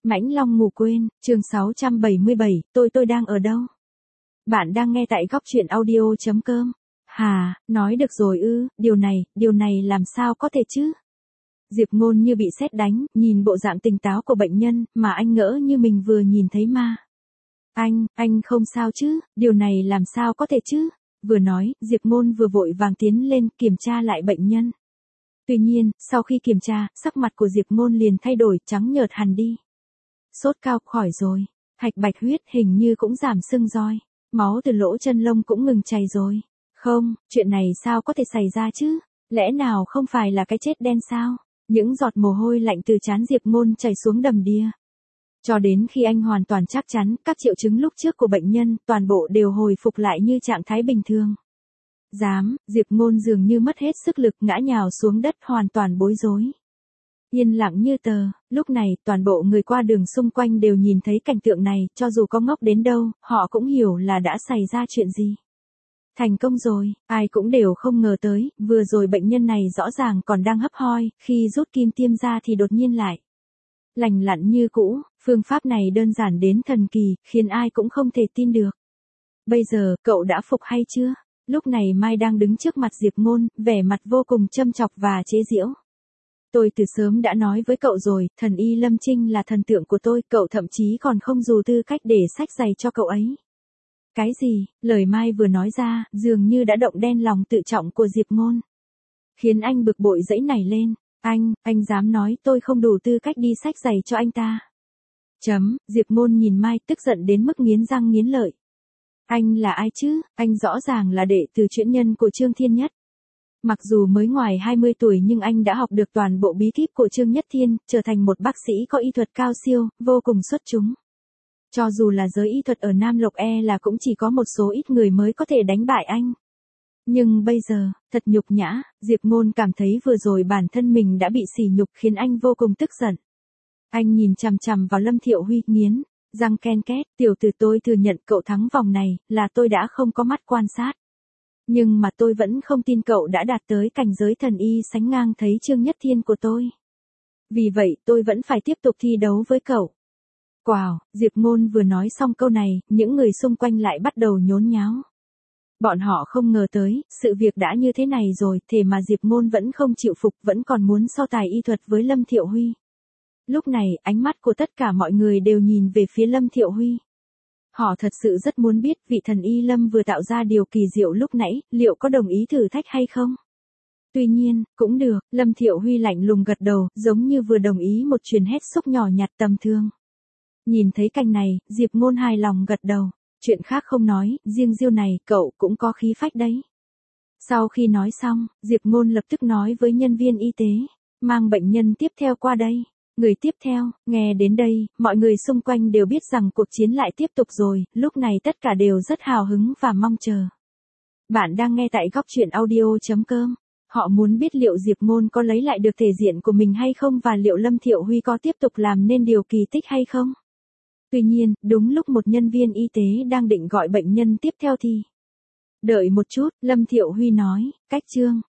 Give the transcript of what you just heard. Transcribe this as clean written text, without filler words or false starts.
Mãnh Long ngủ quên, chương 677, tôi đang ở đâu? Bạn đang nghe tại góc truyện audio.com. Hà, nói được rồi ư, điều này làm sao có thể chứ? Diệp Ngôn như bị sét đánh, nhìn bộ dạng tỉnh táo của bệnh nhân, mà anh ngỡ như mình vừa nhìn thấy ma. Anh không sao chứ, điều này làm sao có thể chứ? Vừa nói, Diệp Ngôn vừa vội vàng tiến lên kiểm tra lại bệnh nhân. Tuy nhiên, sau khi kiểm tra, sắc mặt của Diệp Ngôn liền thay đổi, trắng nhợt hẳn đi. Sốt cao khỏi rồi, hạch bạch huyết hình như cũng giảm sưng roi, máu từ lỗ chân lông cũng ngừng chảy rồi. Không, chuyện này sao có thể xảy ra chứ? Lẽ nào không phải là cái chết đen sao? Những giọt mồ hôi lạnh từ trán Diệp Ngôn chảy xuống đầm đìa. Cho đến khi anh hoàn toàn chắc chắn, các triệu chứng lúc trước của bệnh nhân, toàn bộ đều hồi phục lại như trạng thái bình thường. Diệp Ngôn dường như mất hết sức lực ngã nhào xuống đất hoàn toàn bối rối. Yên lặng như tờ, lúc này, toàn bộ người qua đường xung quanh đều nhìn thấy cảnh tượng này, cho dù có ngốc đến đâu, họ cũng hiểu là đã xảy ra chuyện gì. Thành công rồi, ai cũng đều không ngờ tới, vừa rồi bệnh nhân này rõ ràng còn đang hấp hoi, khi rút kim tiêm ra thì đột nhiên lại lành lặn như cũ, phương pháp này đơn giản đến thần kỳ, khiến ai cũng không thể tin được. Bây giờ, cậu đã phục hay chưa? Lúc này Mai đang đứng trước mặt Diệp Ngôn, vẻ mặt vô cùng châm chọc và chế giễu. Tôi từ sớm đã nói với cậu rồi, thần y Lâm Trinh là thần tượng của tôi, cậu thậm chí còn không dù tư cách để xách giày cho cậu ấy. Cái gì? Lời Mai vừa nói ra, dường như đã động đen lòng tự trọng của Diệp Ngôn. Khiến anh bực bội giãy nảy lên. Anh dám nói tôi không đủ tư cách đi xách giày cho anh ta. Diệp Ngôn nhìn Mai tức giận đến mức nghiến răng nghiến lợi. Anh là ai chứ? Anh rõ ràng là đệ tử truyện nhân của Trương Thiên Nhất. Mặc dù mới ngoài 20 tuổi nhưng anh đã học được toàn bộ bí kíp của Trương Nhất Thiên, trở thành một bác sĩ có y thuật cao siêu, vô cùng xuất chúng. Cho dù là giới y thuật ở Nam Lộc là cũng chỉ có một số ít người mới có thể đánh bại anh. Nhưng bây giờ, thật nhục nhã, Diệp Ngôn cảm thấy vừa rồi bản thân mình đã bị sỉ nhục khiến anh vô cùng tức giận. Anh nhìn chằm chằm vào Lâm Thiệu Huy, nghiến răng ken két, tiểu tử, tôi thừa nhận cậu thắng vòng này, là tôi đã không có mắt quan sát. Nhưng mà tôi vẫn không tin cậu đã đạt tới cảnh giới thần y sánh ngang thấy Trương Nhất Thiên của tôi. Vì vậy tôi vẫn phải tiếp tục thi đấu với cậu. Wow, Diệp Ngôn vừa nói xong câu này, những người xung quanh lại bắt đầu nhốn nháo. Bọn họ không ngờ tới, sự việc đã như thế này rồi, thế mà Diệp Ngôn vẫn không chịu phục, vẫn còn muốn so tài y thuật với Lâm Thiệu Huy. Lúc này, ánh mắt của tất cả mọi người đều nhìn về phía Lâm Thiệu Huy. Họ thật sự rất muốn biết vị thần y Lâm vừa tạo ra điều kỳ diệu lúc nãy, liệu có đồng ý thử thách hay không? Tuy nhiên, cũng được, Lâm Thiệu Huy lạnh lùng gật đầu, giống như vừa đồng ý một chuyện hết sức nhỏ nhặt tầm thường. Nhìn thấy cảnh này, Diệp Ngôn hài lòng gật đầu. Chuyện khác không nói, riêng Diêu này, cậu cũng có khí phách đấy. Sau khi nói xong, Diệp Ngôn lập tức nói với nhân viên y tế, mang bệnh nhân tiếp theo qua đây. Người tiếp theo, nghe đến đây, mọi người xung quanh đều biết rằng cuộc chiến lại tiếp tục rồi, lúc này tất cả đều rất hào hứng và mong chờ. Bạn đang nghe tại góc truyện audio.com. Họ muốn biết liệu Diệp Ngôn có lấy lại được thể diện của mình hay không và liệu Lâm Thiệu Huy có tiếp tục làm nên điều kỳ tích hay không. Tuy nhiên, đúng lúc một nhân viên y tế đang định gọi bệnh nhân tiếp theo thì... Đợi một chút, Lâm Thiệu Huy nói, cách Trương